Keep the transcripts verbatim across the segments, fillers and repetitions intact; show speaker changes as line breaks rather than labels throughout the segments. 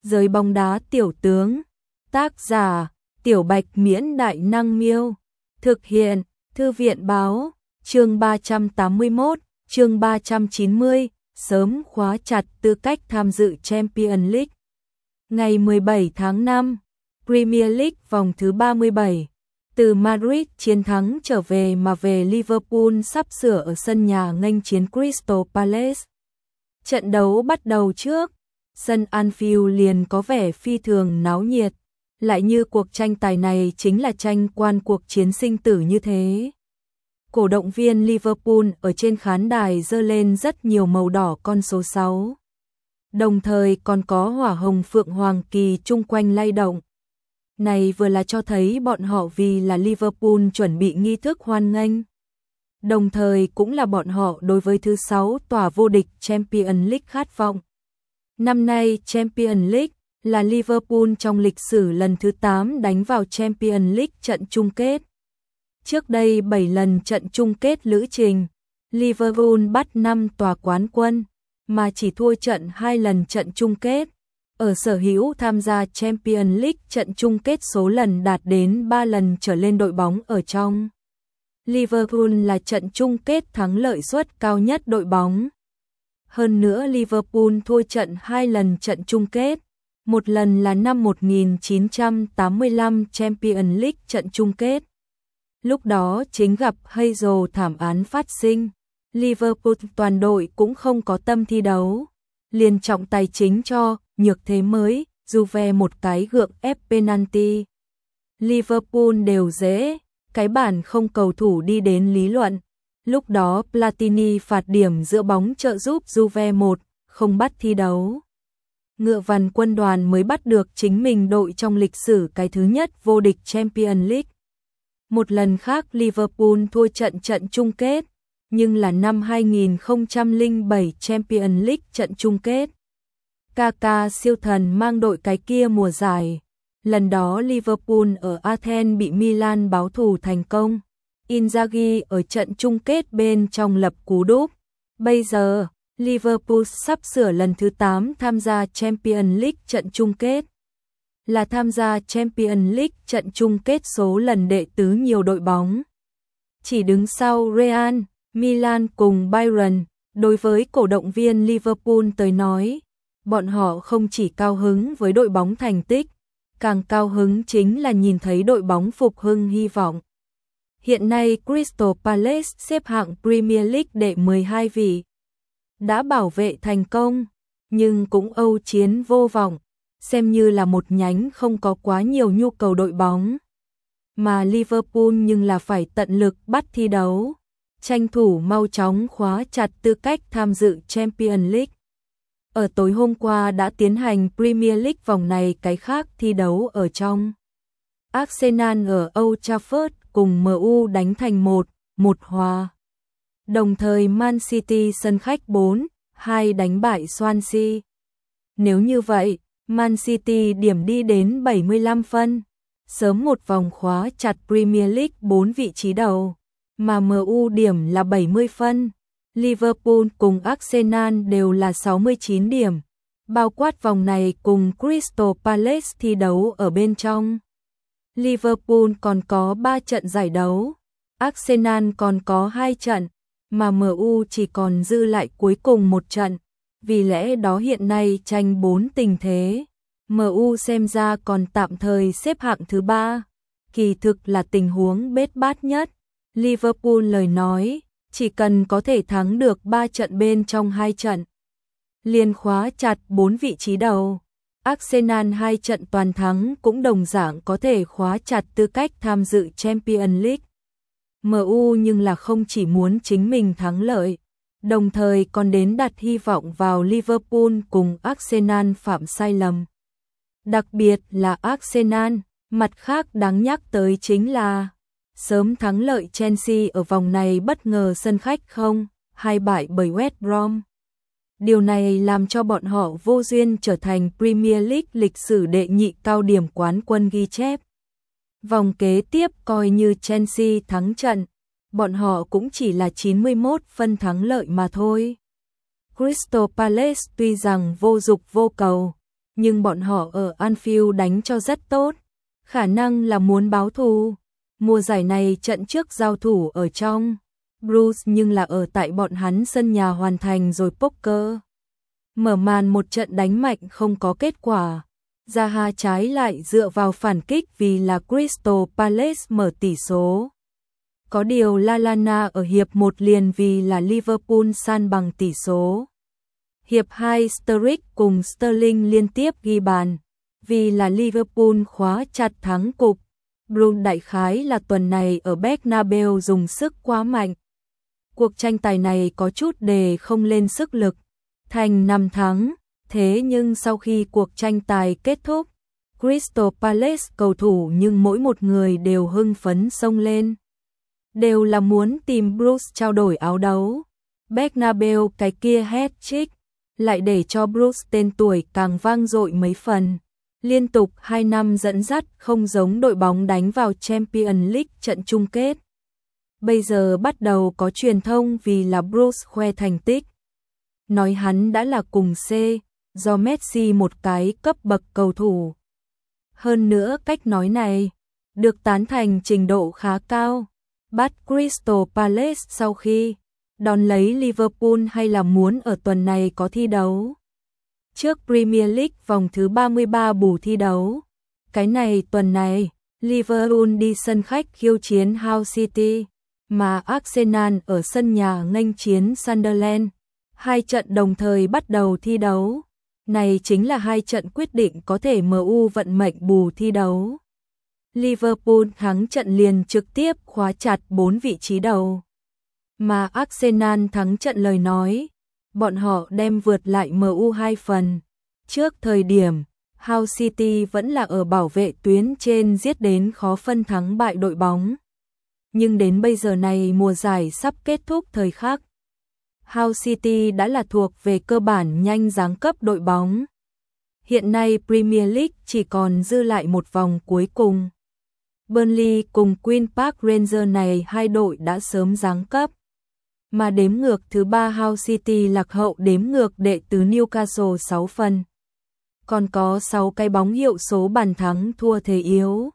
Giới bóng đá tiểu tướng. Tác giả: Tiểu Bạch Miễn Đại Năng Miêu. Thực hiện: Thư viện báo. Chương ba trăm tám mươi mốt, chương ba trăm chín mươi, sớm khóa chặt tư cách tham dự Champions League. Ngày mười bảy tháng năm, Premier League vòng thứ ba mươi bảy. Từ Madrid chiến thắng trở về mà về Liverpool sắp sửa ở sân nhà nghênh chiến Crystal Palace. Trận đấu bắt đầu trước, sân Anfield liền có vẻ phi thường náo nhiệt, lại như cuộc tranh tài này chính là tranh quan cuộc chiến sinh tử như thế. Cổ động viên Liverpool ở trên khán đài giơ lên rất nhiều màu đỏ con số sáu. Đồng thời còn có hỏa hồng phượng hoàng kỳ chung quanh lay động. Này vừa là cho thấy bọn họ vì là Liverpool chuẩn bị nghi thức hoan nghênh. Đồng thời cũng là bọn họ đối với thứ sáu tòa vô địch Champions League khát vọng. Năm nay Champions League là Liverpool trong lịch sử lần thứ tám đánh vào Champions League trận chung kết. Trước đây bảy lần trận chung kết lữ trình, Liverpool bắt năm tòa quán quân, mà chỉ thua trận hai lần trận chung kết. Ở sở hữu tham gia Champions League trận chung kết số lần đạt đến ba lần trở lên đội bóng ở trong. Liverpool là trận chung kết thắng lợi suất cao nhất đội bóng. Hơn nữa Liverpool thua trận hai lần trận chung kết, một lần là năm một nghìn chín trăm tám mươi lăm Champions League trận chung kết. Lúc đó chính gặp Hazel thảm án phát sinh, Liverpool toàn đội cũng không có tâm thi đấu, liền trọng tài chính cho nhược thế mới, Juve một cái gượng ép penalty. Liverpool đều dễ, cái bản không cầu thủ đi đến lý luận. Lúc đó Platini phạt điểm giữa bóng trợ giúp Juve một, không bắt thi đấu. Ngựa vằn quân đoàn mới bắt được chính mình đội trong lịch sử cái thứ nhất vô địch Champions League. Một lần khác Liverpool thua trận trận chung kết, nhưng là năm hai nghìn không trăm lẻ bảy Champions League trận chung kết. Kaka siêu thần mang đội cái kia mùa giải. Lần đó Liverpool ở Athens bị Milan báo thù thành công. Inzaghi ở trận chung kết bên trong lập cú đúp. Bây giờ, Liverpool sắp sửa lần thứ tám tham gia Champions League trận chung kết. Là tham gia Champions League trận chung kết số lần đệ tứ nhiều đội bóng. Chỉ đứng sau Real, Milan cùng Bayern. Đối với cổ động viên Liverpool tới nói, bọn họ không chỉ cao hứng với đội bóng thành tích, càng cao hứng chính là nhìn thấy đội bóng phục hưng hy vọng. Hiện nay Crystal Palace xếp hạng Premier League đệ mười hai vị. Đã bảo vệ thành công, nhưng cũng âu chiến vô vọng, xem như là một nhánh không có quá nhiều nhu cầu đội bóng. Mà Liverpool nhưng là phải tận lực bắt thi đấu, tranh thủ mau chóng khóa chặt tư cách tham dự Champions League. Ở tối hôm qua đã tiến hành Premier League vòng này cái khác thi đấu ở trong. Arsenal ở Old Trafford cùng em u đánh thành một, một hòa. Đồng thời Man City sân khách bốn, hai đánh bại Swansea. Nếu như vậy, Man City điểm đi đến bảy mươi lăm phân, sớm một vòng khóa chặt Premier League bốn vị trí đầu, mà em u điểm là bảy mươi phân. Liverpool cùng Arsenal đều là sáu mươi chín điểm, bao quát vòng này cùng Crystal Palace thi đấu ở bên trong. Liverpool còn có ba trận giải đấu, Arsenal còn có hai trận, mà em u chỉ còn dư lại cuối cùng một trận. Vì lẽ đó hiện nay tranh bốn tình thế, em u xem ra còn tạm thời xếp hạng thứ ba, kỳ thực là tình huống bết bát nhất. Liverpool lời nói, chỉ cần có thể thắng được ba trận bên trong hai trận, liền khóa chặt bốn vị trí đầu. Arsenal hai trận toàn thắng cũng đồng dạng có thể khóa chặt tư cách tham dự Champions League. em u nhưng là không chỉ muốn chính mình thắng lợi, đồng thời còn đến đặt hy vọng vào Liverpool cùng Arsenal phạm sai lầm. Đặc biệt là Arsenal, mặt khác đáng nhắc tới chính là sớm thắng lợi Chelsea ở vòng này bất ngờ sân khách không, hai bại bởi West Brom. Điều này làm cho bọn họ vô duyên trở thành Premier League lịch sử đệ nhị cao điểm quán quân ghi chép. Vòng kế tiếp coi như Chelsea thắng trận, bọn họ cũng chỉ là chín mươi mốt phân thắng lợi mà thôi. Crystal Palace tuy rằng vô dục vô cầu, nhưng bọn họ ở Anfield đánh cho rất tốt, khả năng là muốn báo thù. Mùa giải này trận trước giao thủ ở trong Bruce nhưng là ở tại bọn hắn sân nhà hoàn thành rồi poker. Mở màn một trận đánh mạnh không có kết quả. Zaha trái lại dựa vào phản kích vì là Crystal Palace mở tỷ số. Có điều Lallana ở hiệp một liền vì là Liverpool san bằng tỷ số. Hiệp hai Sturridge cùng Sterling liên tiếp ghi bàn, vì là Liverpool khóa chặt thắng cục. Bruno đại khái là tuần này ở Bernabeu dùng sức quá mạnh. Cuộc tranh tài này có chút đề không lên sức lực, thành năm thắng, thế nhưng sau khi cuộc tranh tài kết thúc, Crystal Palace cầu thủ nhưng mỗi một người đều hưng phấn xông lên. Đều là muốn tìm Bruce trao đổi áo đấu. Bernabeu cái kia hat-trick, lại để cho Bruce tên tuổi càng vang dội mấy phần. Liên tục hai năm dẫn dắt không giống đội bóng đánh vào Champions League trận chung kết. Bây giờ bắt đầu có truyền thông vì là Bruce khoe thành tích. Nói hắn đã là cùng C, do Messi một cái cấp bậc cầu thủ. Hơn nữa cách nói này, được tán thành trình độ khá cao. Bắt Crystal Palace sau khi đón lấy Liverpool hay là muốn ở tuần này có thi đấu. Trước Premier League vòng thứ ba mươi ba bù thi đấu. Cái này tuần này, Liverpool đi sân khách khiêu chiến Hull City, mà Arsenal ở sân nhà nghênh chiến Sunderland. Hai trận đồng thời bắt đầu thi đấu. Này chính là hai trận quyết định có thể em u vận mệnh bù thi đấu. Liverpool thắng trận liền trực tiếp khóa chặt bốn vị trí đầu. Mà Arsenal thắng trận lời nói, bọn họ đem vượt lại em u hai phần. Trước thời điểm, Hull City vẫn là ở bảo vệ tuyến trên giết đến khó phân thắng bại đội bóng. Nhưng đến bây giờ này mùa giải sắp kết thúc thời khắc, Hull City đã là thuộc về cơ bản nhanh giáng cấp đội bóng. Hiện nay Premier League chỉ còn dư lại một vòng cuối cùng. Burnley cùng Queen Park Rangers này hai đội đã sớm giáng cấp. Mà đếm ngược thứ ba Hull City lạc hậu đếm ngược đệ tứ Newcastle sáu phần. Còn có sáu cái bóng hiệu số bàn thắng thua thế yếu.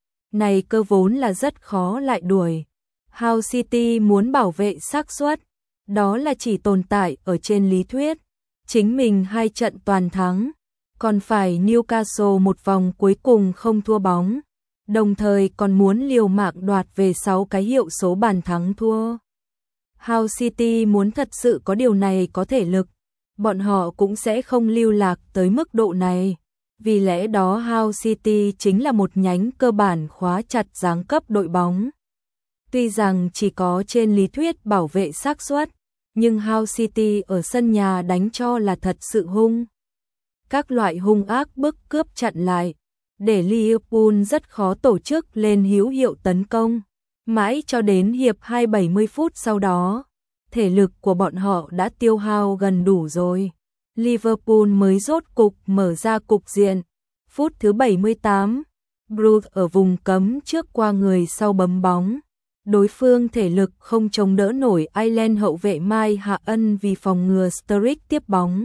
Này cơ vốn là rất khó lại đuổi. Hull City muốn bảo vệ xác suất, đó là chỉ tồn tại ở trên lý thuyết. Chính mình hai trận toàn thắng, còn phải Newcastle một vòng cuối cùng không thua bóng. Đồng thời còn muốn liều mạng đoạt về sáu cái hiệu số bàn thắng thua. Hull City muốn thật sự có điều này có thể lực, bọn họ cũng sẽ không lưu lạc tới mức độ này. Vì lẽ đó Hull City chính là một nhánh cơ bản khóa chặt giáng cấp đội bóng. Tuy rằng chỉ có trên lý thuyết bảo vệ xác suất, nhưng Hull City ở sân nhà đánh cho là thật sự hung. Các loại hung ác bức cướp chặn lại, để Liverpool rất khó tổ chức lên hữu hiệu tấn công. Mãi cho đến hiệp hai bảy mươi phút sau đó, thể lực của bọn họ đã tiêu hao gần đủ rồi. Liverpool mới rốt cục mở ra cục diện. Phút thứ bảy mươi tám, Bruce ở vùng cấm trước qua người sau bấm bóng. Đối phương thể lực không chống đỡ nổi Ireland hậu vệ Mai Hạ Ân vì phòng ngừa Sturridge tiếp bóng.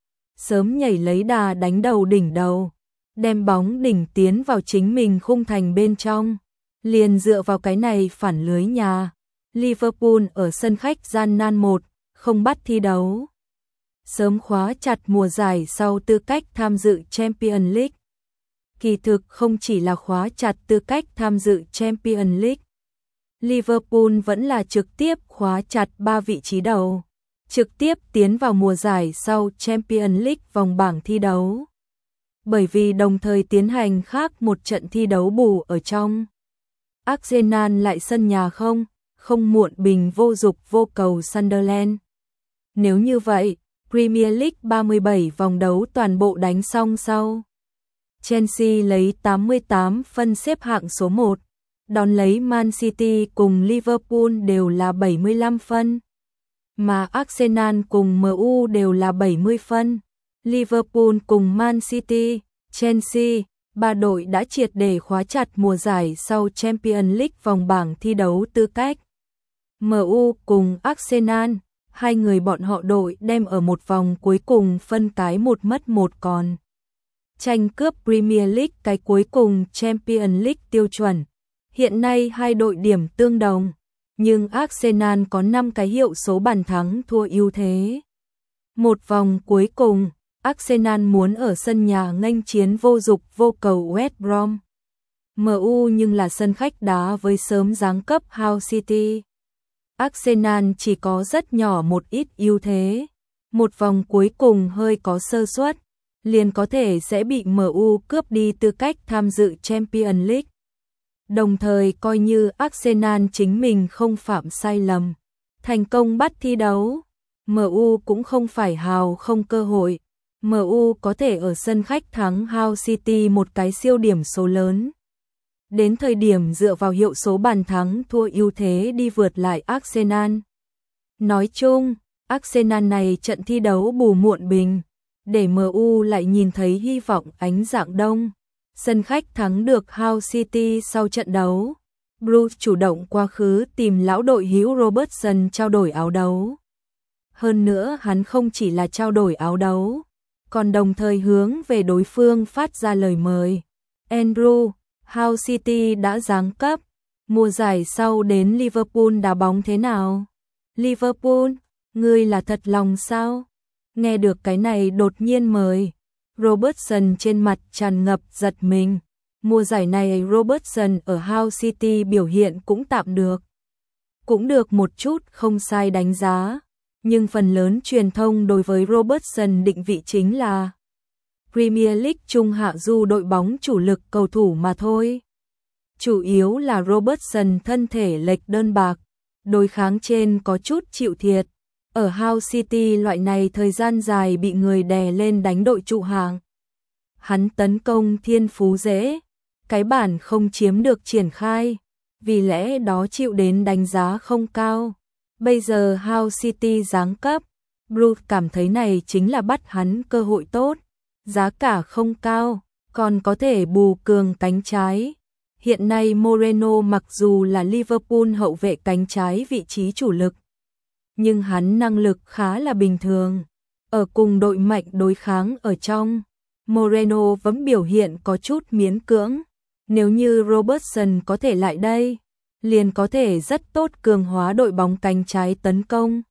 Sớm nhảy lấy đà đánh đầu đỉnh đầu, đem bóng đỉnh tiến vào chính mình khung thành bên trong. Liền dựa vào cái này phản lưới nhà, Liverpool ở sân khách gian nan một, không bắt thi đấu. Sớm khóa chặt mùa giải sau tư cách tham dự Champions League. Kỳ thực không chỉ là khóa chặt tư cách tham dự Champions League. Liverpool vẫn là trực tiếp khóa chặt ba vị trí đầu, trực tiếp tiến vào mùa giải sau Champions League vòng bảng thi đấu. Bởi vì đồng thời tiến hành khác một trận thi đấu bù ở trong. Arsenal lại sân nhà không, không muộn bình vô dục vô cầu Sunderland. Nếu như vậy, Premier League ba mươi bảy vòng đấu toàn bộ đánh xong sau. Chelsea lấy tám mươi tám phân xếp hạng số một, đón lấy Man City cùng Liverpool đều là bảy mươi lăm phân, mà Arsenal cùng em u đều là bảy mươi phân. Liverpool cùng Man City, Chelsea, ba đội đã triệt để khóa chặt mùa giải sau Champions League vòng bảng thi đấu tư cách. em u cùng Arsenal, hai người bọn họ đội đem ở một vòng cuối cùng phân cái một mất một còn. tranh cướp Premier League cái cuối cùng Champions League tiêu chuẩn. Hiện nay hai đội điểm tương đồng, nhưng Arsenal có năm cái hiệu số bàn thắng thua ưu thế. Một vòng cuối cùng, Arsenal muốn ở sân nhà nghênh chiến vô dục vô cầu West Brom. em u nhưng là sân khách đá với sớm giáng cấp Hull City. Arsenal chỉ có rất nhỏ một ít ưu thế. Một vòng cuối cùng hơi có sơ suất, liền có thể sẽ bị em u cướp đi tư cách tham dự Champions League. Đồng thời coi như Arsenal chính mình không phạm sai lầm, thành công bắt thi đấu, em u cũng không phải hào không cơ hội. em u có thể ở sân khách thắng Hull City một cái siêu điểm số lớn. Đến thời điểm dựa vào hiệu số bàn thắng thua ưu thế đi vượt lại Arsenal. Nói chung, Arsenal này trận thi đấu bù muộn bình, để em u lại nhìn thấy hy vọng ánh dạng đông. Sân khách thắng được Hull City sau trận đấu. Bruce chủ động qua khứ tìm lão đội hữu Robertson trao đổi áo đấu. Hơn nữa hắn không chỉ là trao đổi áo đấu, còn đồng thời hướng về đối phương phát ra lời mời. Andrew, Hull City đã giáng cấp, mùa giải sau đến Liverpool đá bóng thế nào? Liverpool, ngươi là thật lòng sao? Nghe được cái này đột nhiên mời, Robertson trên mặt tràn ngập giật mình. Mùa giải này Robertson ở Hull City biểu hiện cũng tạm được. Cũng được một chút không sai đánh giá, nhưng phần lớn truyền thông đối với Robertson định vị chính là Premier League trung hạ du đội bóng chủ lực cầu thủ mà thôi. Chủ yếu là Robertson thân thể lệch đơn bạc, đối kháng trên có chút chịu thiệt. Ở Hull City loại này thời gian dài bị người đè lên đánh đội trụ hạng. Hắn tấn công thiên phú dễ, cái bản không chiếm được triển khai, vì lẽ đó chịu đến đánh giá không cao. Bây giờ Hull City giáng cấp, Bruce cảm thấy này chính là bắt hắn cơ hội tốt, giá cả không cao, còn có thể bù cường cánh trái. Hiện nay Moreno mặc dù là Liverpool hậu vệ cánh trái vị trí chủ lực, nhưng hắn năng lực khá là bình thường. Ở cùng đội mạnh đối kháng ở trong, Moreno vẫn biểu hiện có chút miễn cưỡng. Nếu như Robertson có thể lại đây, liền có thể rất tốt cường hóa đội bóng cánh trái tấn công.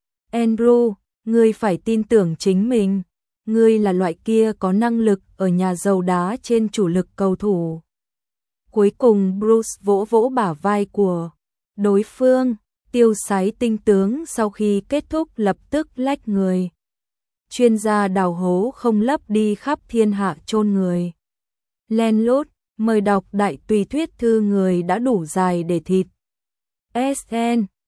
Andrew, ngươi phải tin tưởng chính mình. Ngươi là loại kia có năng lực ở nhà giàu đá trên chủ lực cầu thủ. Cuối cùng Bruce vỗ vỗ bả vai của đối phương, tiêu sái tinh tướng sau khi kết thúc lập tức lách người. Chuyên gia đào hố không lấp đi khắp thiên hạ chôn người. Len lút, mời đọc đại tùy thuyết thư người đã đủ dài để thịt. ét en